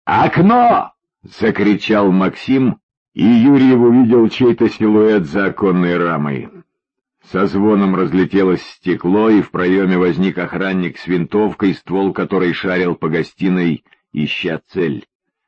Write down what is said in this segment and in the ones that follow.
«Окно!» — закричал Максим, и Юрьев увидел чей-то силуэт за оконной рамой. Со звоном разлетелось стекло, и в проеме возник охранник с винтовкой, ствол которой шарил по гостиной, ища цель.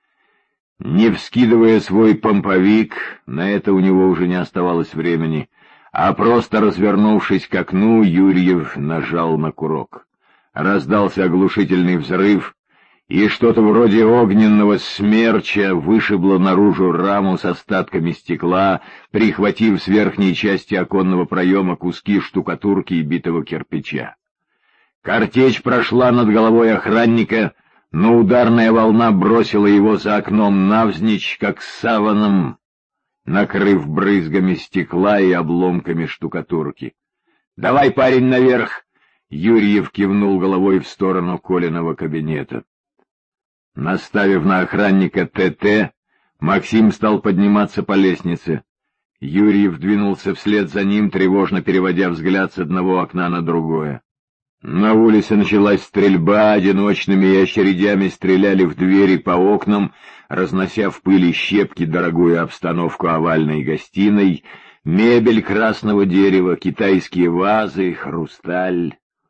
Не вскидывая свой помповик, на это у него уже не оставалось времени, а просто развернувшись к окну, Юрьев нажал на курок. Раздался оглушительный взрыв, и что-то вроде огненного смерча вышибло наружу раму с остатками стекла, прихватив с верхней части оконного проема куски штукатурки и битого кирпича. Картечь прошла над головой охранника, но ударная волна бросила его за окном навзничь, как саваном, накрыв брызгами стекла и обломками штукатурки. «Давай, парень, наверх!» — Юрьев кивнул головой в сторону Колиного кабинета. Наставив на охранника ТТ, Максим стал подниматься по лестнице. Юрьев двинулся вслед за ним, тревожно переводя взгляд с одного окна на другое. На улице началась стрельба, одиночными и очередями стреляли в двери по окнам, разнося в пыли щепки дорогую обстановку овальной гостиной, мебель красного дерева, китайские вазы, хрусталь.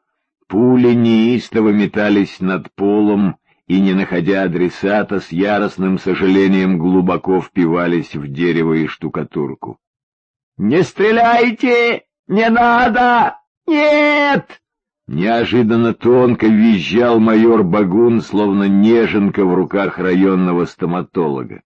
Пули неистово метались над полом, и, не находя адресата, с яростным сожалением глубоко впивались в дерево и штукатурку. «Не стреляйте! Не надо! Нет!» Неожиданно тонко визжал майор Багун, словно неженка в руках районного стоматолога.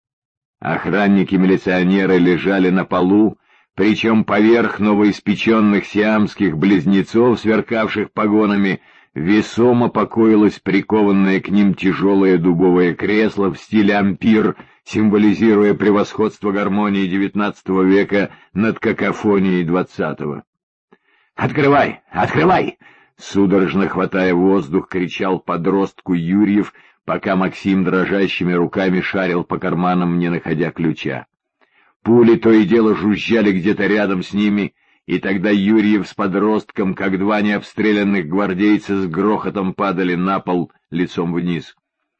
Охранники-милиционеры лежали на полу, причем поверх новоиспеченных сиамских близнецов, сверкавших погонами, весомо покоилось прикованное к ним тяжелое дубовое кресло в стиле ампир, символизируя превосходство гармонии XIX века над какофонией XX. «Открывай! Открывай!» — судорожно хватая воздух, кричал подростку Юрьев, пока Максим дрожащими руками шарил по карманам, не находя ключа. Пули то и дело жужжали где-то рядом с ними, и тогда Юрьев с подростком, как два необстрелянных гвардейца, с грохотом падали на пол лицом вниз.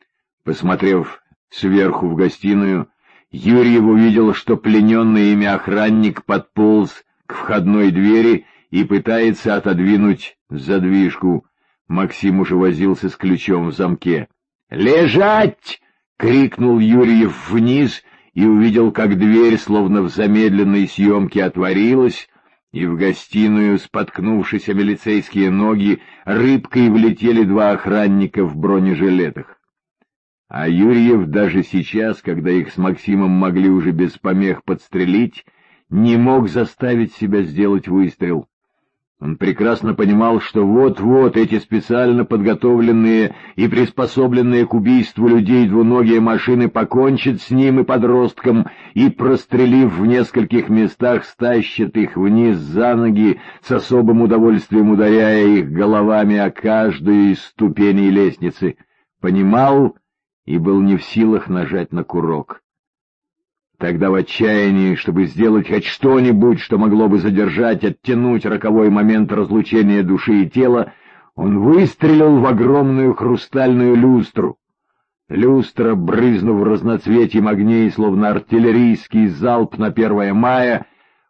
Посмотрев сверху в гостиную, Юрьев увидел, что плененный ими охранник подполз к входной двери и пытается отодвинуть задвижку. Максим уже возился с ключом в замке. «Лежать!» — крикнул Юрьев вниз и увидел, как дверь, словно в замедленной съемке, отворилась, и в гостиную, споткнувшись о милицейские ноги, рыбкой влетели два охранника в бронежилетах. А Юрьев даже сейчас, когда их с Максимом могли уже без помех подстрелить, не мог заставить себя сделать выстрел. Он прекрасно понимал, что вот-вот эти специально подготовленные и приспособленные к убийству людей двуногие машины покончат с ним и подростком и, прострелив в нескольких местах, стащат их вниз за ноги, с особым удовольствием ударяя их головами о каждую из ступеней лестницы. Понимал и был не в силах нажать на курок. Тогда в отчаянии, чтобы сделать хоть что-нибудь, что могло бы задержать, оттянуть роковой момент разлучения души и тела, он выстрелил в огромную хрустальную люстру. Люстра, брызнув разноцветием огней, словно артиллерийский залп на 1 мая,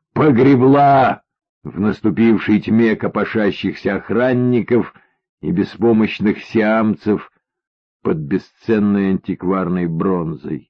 погребла в наступившей тьме копошащихся охранников и беспомощных сиамцев под бесценной антикварной бронзой.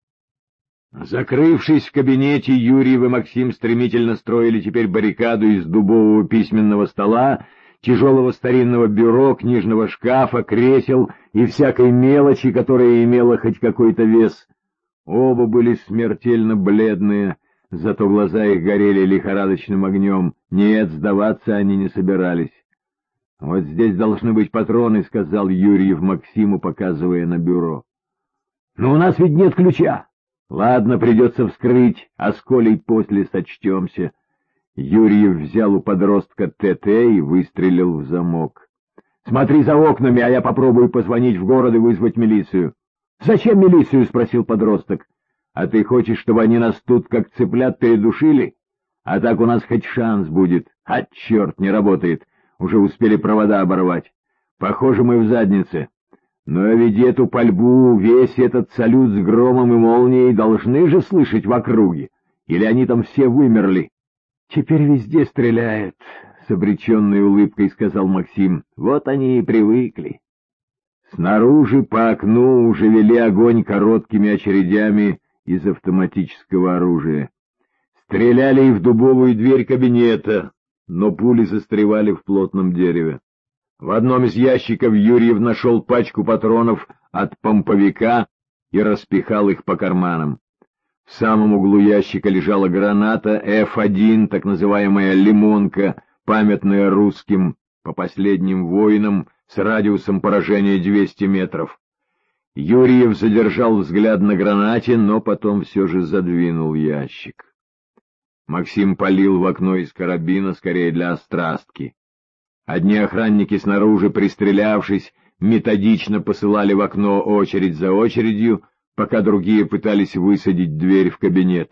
Закрывшись в кабинете, Юрьев и Максим стремительно строили теперь баррикаду из дубового письменного стола, тяжелого старинного бюро, книжного шкафа, кресел и всякой мелочи, которая имела хоть какой-то вес. Оба были смертельно бледные, зато глаза их горели лихорадочным огнем. Нет, сдаваться они не собирались. — Вот здесь должны быть патроны, — сказал Юрьев Максиму, показывая на бюро. — Но у нас ведь нет ключа. — Ладно, придется вскрыть, а с Колей после сочтемся. Юрьев взял у подростка ТТ и выстрелил в замок. — Смотри за окнами, а я попробую позвонить в город и вызвать милицию. — Зачем милицию? — спросил подросток. — А ты хочешь, чтобы они нас тут как цыплят передушили? А так у нас хоть шанс будет. А черт, не работает. Уже успели провода оборвать. Похоже, мы в заднице. Но ведь эту пальбу, весь этот салют с громом и молнией должны же слышать в округе. Или они там все вымерли? Теперь везде стреляют, — с обреченной улыбкой сказал Максим. Вот они и привыкли. Снаружи по окну уже вели огонь короткими очередями из автоматического оружия. Стреляли и в дубовую дверь кабинета, но пули застревали в плотном дереве. В одном из ящиков Юрьев нашел пачку патронов от помповика и распихал их по карманам. В самом углу ящика лежала граната F1, так называемая «лимонка», памятная русским, по последним воинам, с радиусом поражения 200 метров. Юрьев задержал взгляд на гранате, но потом все же задвинул ящик. Максим палил в окно из карабина, скорее для острастки. Одни охранники снаружи, пристрелявшись, методично посылали в окно очередь за очередью, пока другие пытались высадить дверь в кабинет.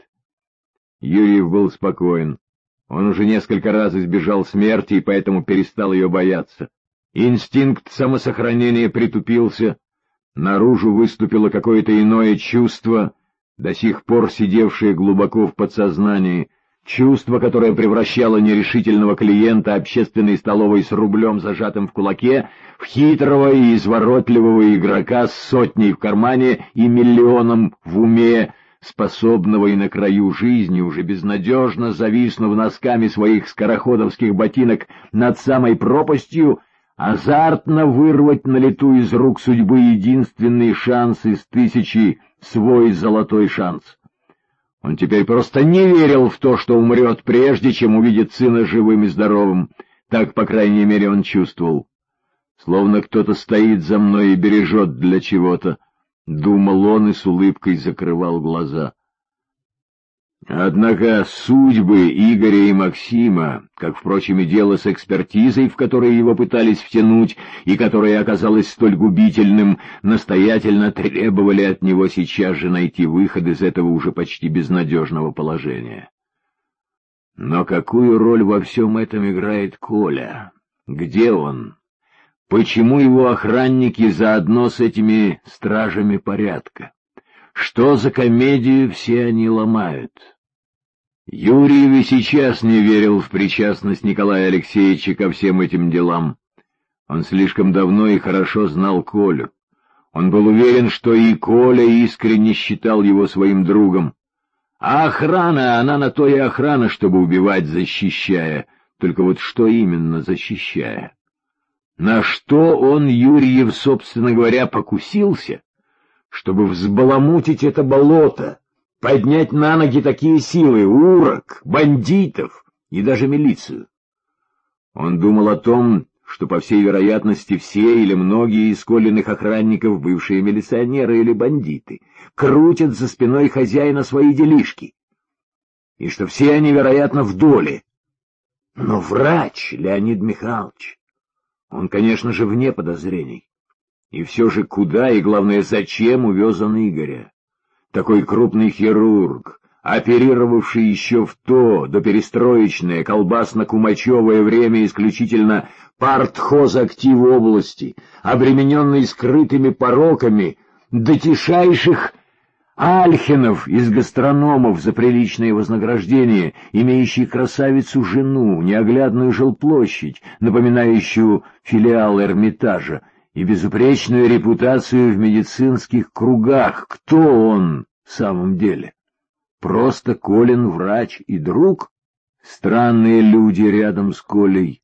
Юрьев был спокоен. Он уже несколько раз избежал смерти и поэтому перестал ее бояться. Инстинкт самосохранения притупился, наружу выступило какое-то иное чувство, до сих пор сидевшее глубоко в подсознании, чувство, которое превращало нерешительного клиента общественной столовой с рублем, зажатым в кулаке, в хитрого и изворотливого игрока с сотней в кармане и миллионом в уме, способного и на краю жизни, уже безнадежно зависнув носками своих скороходовских ботинок над самой пропастью, азартно вырвать на лету из рук судьбы единственный шанс из тысячи, свой золотой шанс. Он теперь просто не верил в то, что умрет прежде, чем увидит сына живым и здоровым. Так, по крайней мере, он чувствовал. Словно кто-то стоит за мной и бережет для чего-то, — думал он и с улыбкой закрывал глаза. Однако судьбы Игоря и Максима, как, впрочем, и дело с экспертизой, в которой его пытались втянуть, и которое оказалось столь губительным, настоятельно требовали от него сейчас же найти выход из этого уже почти безнадежного положения. Но какую роль во всем этом играет Коля? Где он? Почему его охранники заодно с этими стражами порядка? Что за комедию все они ломают? Юрьев и сейчас не верил в причастность Николая Алексеевича ко всем этим делам. Он слишком давно и хорошо знал Колю. Он был уверен, что и Коля искренне считал его своим другом. А охрана, она на то и охрана, чтобы убивать, защищая. Только вот что именно защищая? На что он, Юрьев, собственно говоря, покусился? Чтобы взбаламутить это болото, поднять на ноги такие силы, урок, бандитов и даже милицию. Он думал о том, что, по всей вероятности, все или многие из Колиных охранников, бывшие милиционеры или бандиты, крутят за спиной хозяина свои делишки, и что все они, вероятно, в доле. Но врач Леонид Михайлович, он, конечно же, вне подозрений. И все же куда и, главное, зачем увез он Игоря? Такой крупный хирург, оперировавший еще в то доперестроечное колбасно-кумачевое время исключительно партхозактив области, обремененный скрытыми пороками, до тишайших альхинов из гастрономов за приличное вознаграждение, имеющий красавицу жену, неоглядную жилплощадь, напоминающую филиал Эрмитажа, и безупречную репутацию в медицинских кругах. Кто он в самом деле? Просто Колин врач и друг? Странные люди рядом с Колей.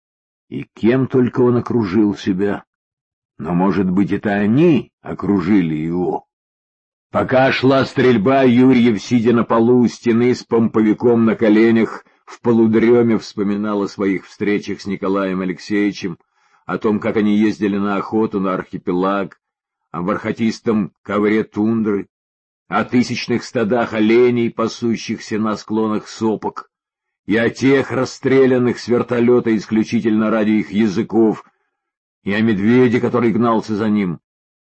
И кем только он окружил себя. Но, может быть, это они окружили его? Пока шла стрельба, Юрьев, сидя на полу у стены с помповиком на коленях, в полудреме вспоминал о своих встречах с Николаем Алексеевичем, о том, как они ездили на охоту на архипелаг, о бархатистом ковре тундры, о тысячных стадах оленей, пасущихся на склонах сопок, и о тех расстрелянных с вертолета исключительно ради их языков, и о медведе, который гнался за ним.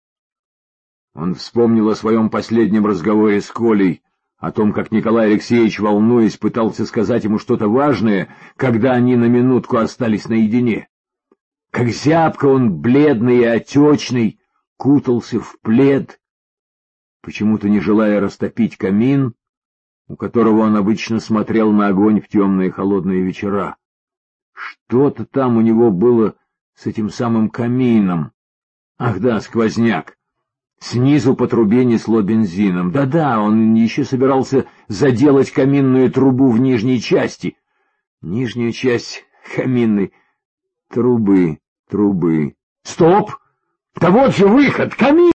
Он вспомнил о своем последнем разговоре с Колей, о том, как Николай Алексеевич, волнуясь, пытался сказать ему что-то важное, когда они на минутку остались наедине. Как зябко он, бледный и отечный, кутался в плед, почему-то не желая растопить камин, у которого он обычно смотрел на огонь в темные холодные вечера. Что-то там у него было с этим самым камином. Ах да, сквозняк. Снизу по трубе несло бензином. Да-да, он еще собирался заделать каминную трубу в нижней части. Нижнюю часть каминной трубы. Стоп! Да вот же выход! Камин!